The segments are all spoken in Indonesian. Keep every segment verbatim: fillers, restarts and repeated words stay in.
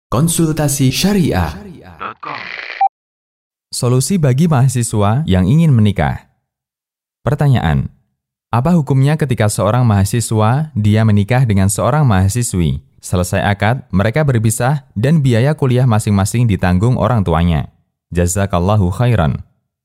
Konsultasi Syariah. Solusi bagi mahasiswa yang ingin menikah. Pertanyaan: apa hukumnya ketika seorang mahasiswa dia menikah dengan seorang mahasiswi? Selesai akad, mereka berpisah dan biaya kuliah masing-masing ditanggung orang tuanya. Jazakallahu khairan.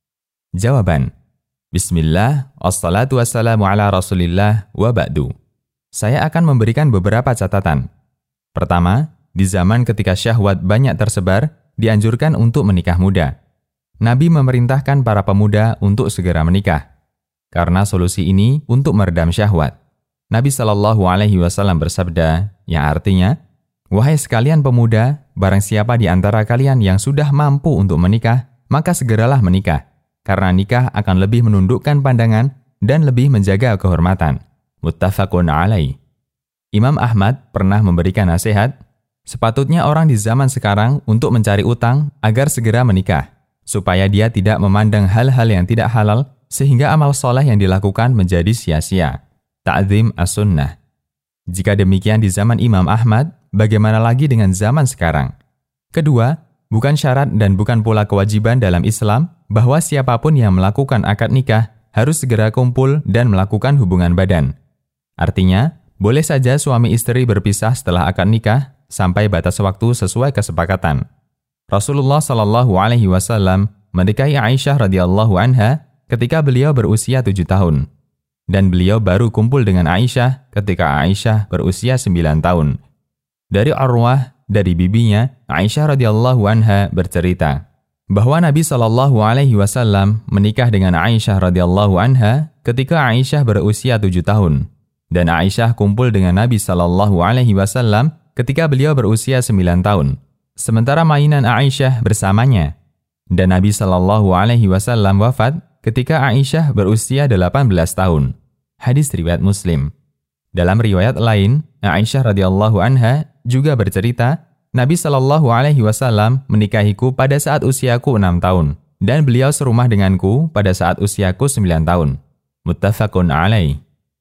Jawaban: Bismillah, wassalatu wassalamu ala rasulillah, wa ba'du. Saya akan memberikan beberapa catatan. Pertama, di zaman ketika syahwat banyak tersebar, dianjurkan untuk menikah muda. Nabi memerintahkan para pemuda untuk segera menikah. Karena solusi ini untuk meredam syahwat. Nabi shallallahu alaihi wasallam bersabda, yang artinya, "Wahai sekalian pemuda, barang siapa di antara kalian yang sudah mampu untuk menikah, maka segeralah menikah. Karena nikah akan lebih menundukkan pandangan dan lebih menjaga kehormatan." Muttafaqun alaih. Imam Ahmad pernah memberikan nasihat, sepatutnya orang di zaman sekarang untuk mencari utang agar segera menikah, supaya dia tidak memandang hal-hal yang tidak halal sehingga amal soleh yang dilakukan menjadi sia-sia. Ta'zim as-sunnah. Jika demikian di zaman Imam Ahmad, bagaimana lagi dengan zaman sekarang? Kedua, bukan syarat dan bukan pula kewajiban dalam Islam bahwa siapapun yang melakukan akad nikah harus segera kumpul dan melakukan hubungan badan. Artinya, boleh saja suami istri berpisah setelah akad nikah sampai batas waktu sesuai kesepakatan. Rasulullah shallallahu alaihi wasallam menikahi Aisyah radhiyallahu anha ketika beliau berusia tujuh tahun. Dan beliau baru kumpul dengan Aisyah ketika Aisyah berusia sembilan tahun. Dari Urwah, dari bibinya, Aisyah radhiyallahu anha bercerita bahwa Nabi shallallahu alaihi wasallam menikah dengan Aisyah radhiyallahu anha ketika Aisyah berusia tujuh tahun. Dan Aisyah kumpul dengan Nabi shallallahu alaihi wasallam ketika beliau berusia sembilan tahun. Sementara mainan Aisyah bersamanya. Dan Nabi shallallahu alaihi wasallam wafat ketika Aisyah berusia delapan belas tahun. Hadis riwayat Muslim. Dalam riwayat lain, Aisyah radhiyallahu anha juga bercerita, Nabi shallallahu alaihi wasallam menikahiku pada saat usiaku enam tahun dan beliau serumah denganku pada saat usiaku sembilan tahun. Muttafaqun alaih.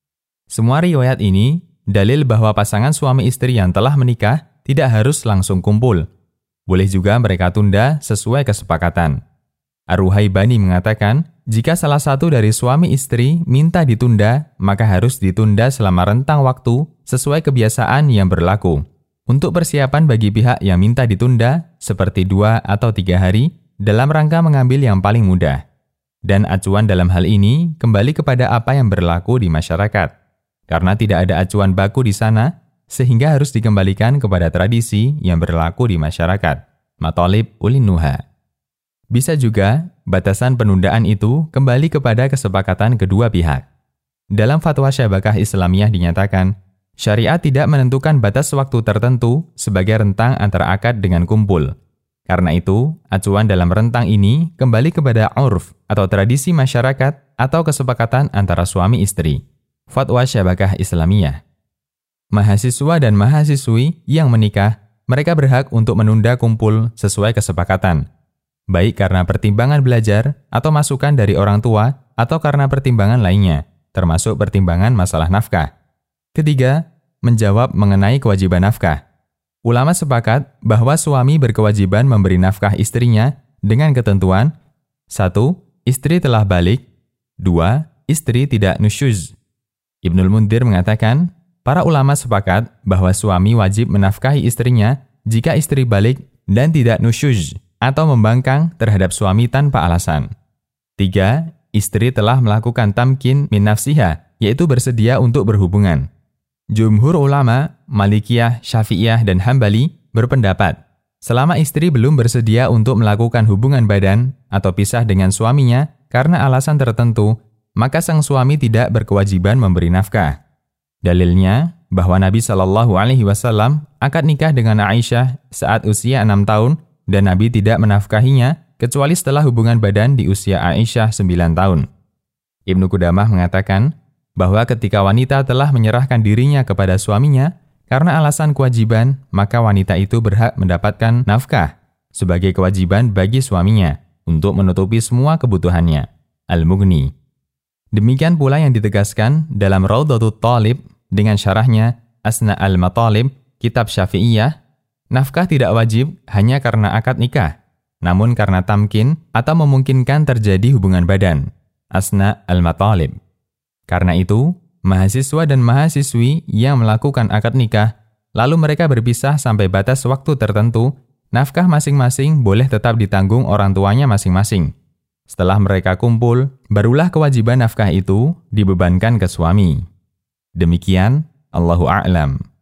Semua riwayat ini dalil bahwa pasangan suami istri yang telah menikah tidak harus langsung kumpul. Boleh juga mereka tunda sesuai kesepakatan. Ar-Ruhaibani mengatakan, jika salah satu dari suami istri minta ditunda, maka harus ditunda selama rentang waktu sesuai kebiasaan yang berlaku. Untuk persiapan bagi pihak yang minta ditunda, seperti dua atau tiga hari, dalam rangka mengambil yang paling mudah. Dan acuan dalam hal ini kembali kepada apa yang berlaku di masyarakat. Karena tidak ada acuan baku di sana, sehingga harus dikembalikan kepada tradisi yang berlaku di masyarakat. Matalib ulin nuha. Bisa juga, batasan penundaan itu kembali kepada kesepakatan kedua pihak. Dalam fatwa Syabakah Islamiyah dinyatakan, syariat tidak menentukan batas waktu tertentu sebagai rentang antara akad dengan kumpul. Karena itu, acuan dalam rentang ini kembali kepada urf atau tradisi masyarakat atau kesepakatan antara suami istri. Fatwa Syabakah Islamiyah. Mahasiswa dan mahasiswi yang menikah, mereka berhak untuk menunda kumpul sesuai kesepakatan. Baik karena pertimbangan belajar atau masukan dari orang tua atau karena pertimbangan lainnya, termasuk pertimbangan masalah nafkah. Ketiga, menjawab mengenai kewajiban nafkah. Ulama sepakat bahwa suami berkewajiban memberi nafkah istrinya dengan ketentuan: satu. Istri telah balik. Dua. Istri tidak nusyuz. Ibnul Mundir mengatakan, para ulama sepakat bahwa suami wajib menafkahi istrinya jika istri balik dan tidak nusyuz atau membangkang terhadap suami tanpa alasan. Tiga. Istri telah melakukan tamkin min nafsiha, yaitu bersedia untuk berhubungan. Jumhur ulama, Malikiyah, Syafi'iyah, dan Hambali berpendapat, selama istri belum bersedia untuk melakukan hubungan badan atau pisah dengan suaminya karena alasan tertentu, maka sang suami tidak berkewajiban memberi nafkah. Dalilnya, bahwa Nabi shallallahu alaihi wasallam akad nikah dengan Aisyah saat usia enam tahun dan Nabi tidak menafkahinya kecuali setelah hubungan badan di usia Aisyah sembilan tahun. Ibnu Qudamah mengatakan bahwa ketika wanita telah menyerahkan dirinya kepada suaminya karena alasan kewajiban, maka wanita itu berhak mendapatkan nafkah sebagai kewajiban bagi suaminya untuk menutupi semua kebutuhannya. Al-Mughni. Demikian pula yang ditegaskan dalam Raudhatut Thalib dengan syarahnya Asna al-Matalib, kitab Syafi'iyah. nafkah tidak wajib hanya karena akad nikah, namun karena tamkin atau memungkinkan terjadi hubungan badan, asna al-matalib. Karena itu, mahasiswa dan mahasiswi yang melakukan akad nikah, lalu mereka berpisah sampai batas waktu tertentu, nafkah masing-masing boleh tetap ditanggung orang tuanya masing-masing. Setelah mereka kumpul, barulah kewajiban nafkah itu dibebankan ke suami. Demikian, Allahu a'lam.